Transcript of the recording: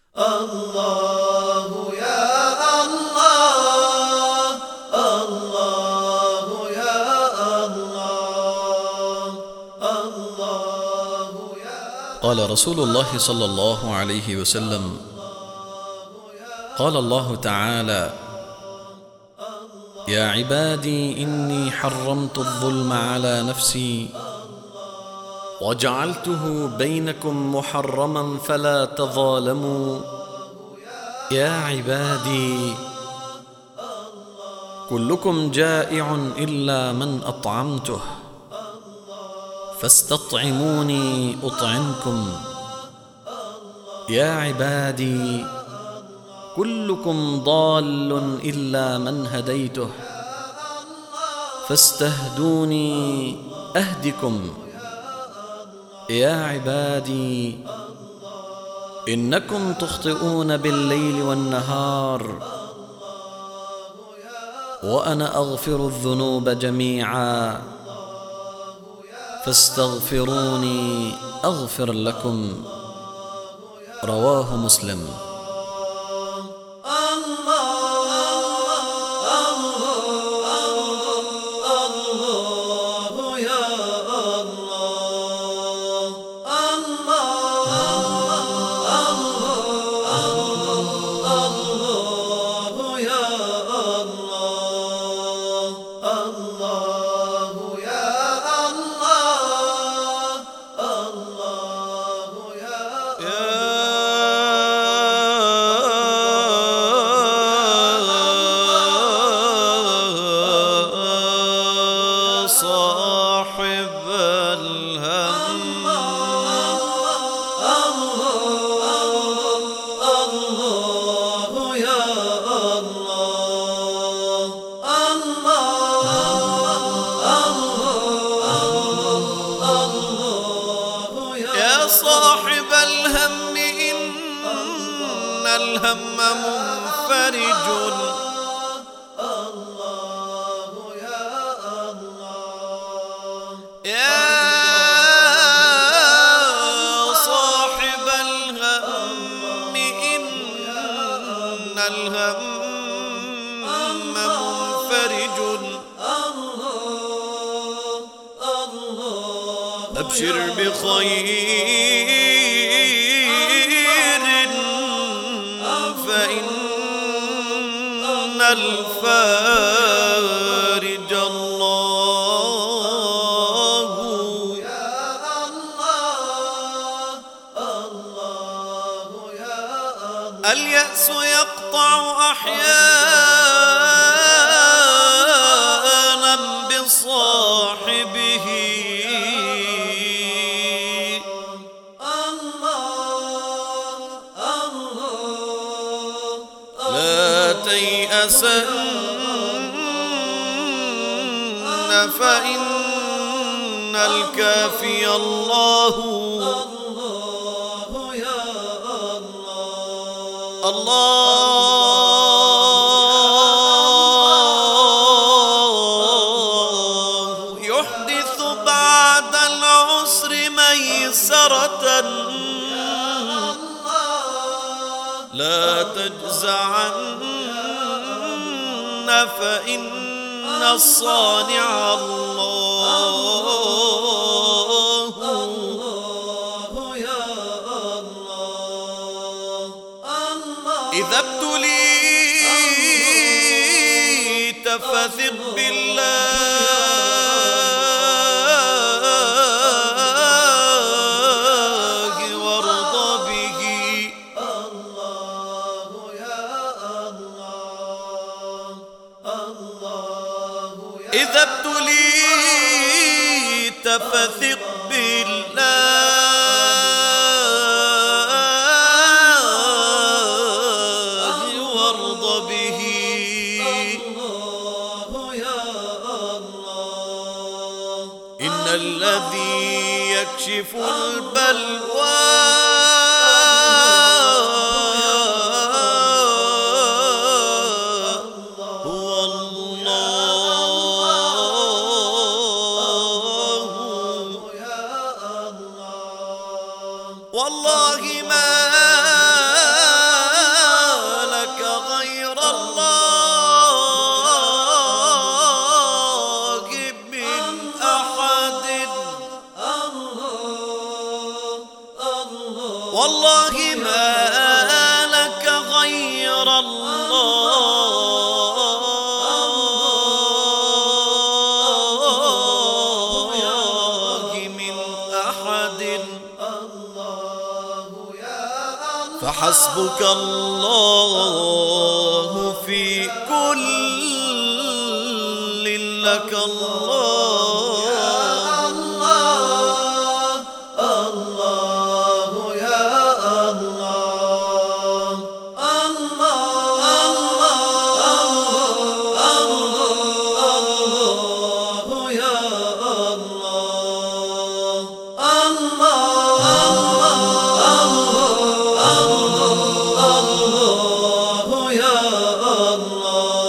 الله يا الله، الله يا الله، الله يا. قال رسول الله صلى الله عليه وسلم: قال الله تعالى: يا عبادي إني حرمت الظلم على نفسي وجعلته بينكم محرما فلا تظالموا. يا عبادي كلكم جائع إلا من أطعمته فاستطعموني أطعمكم. يا عبادي كلكم ضال إلا من هديته فاستهدوني أهدكم. يا عبادي إنكم تخطئون بالليل والنهار وأنا أغفر الذنوب جميعا فاستغفروني أغفر لكم. رواه مسلم. صاحب الهم الله يا الله، الله يا صاحب الهم إن الهم منفرج. الهم منفرج. أبشر بخير فإن الفارج الله. اليأس يقطع أحيانا بصاحبه لا تيأسن فإن الكافي الله. الله يحدث بعد العسر ميسرة لا تجزعن فإن الصانع الله. إذا ابتليت فثق بالله وارض به. إذا ابتليت فثق بالله إن الذي يكشف البلوى هو الله. والله ما والله ما لك غير الله من أحد فحسبك الله في كل لك الله الله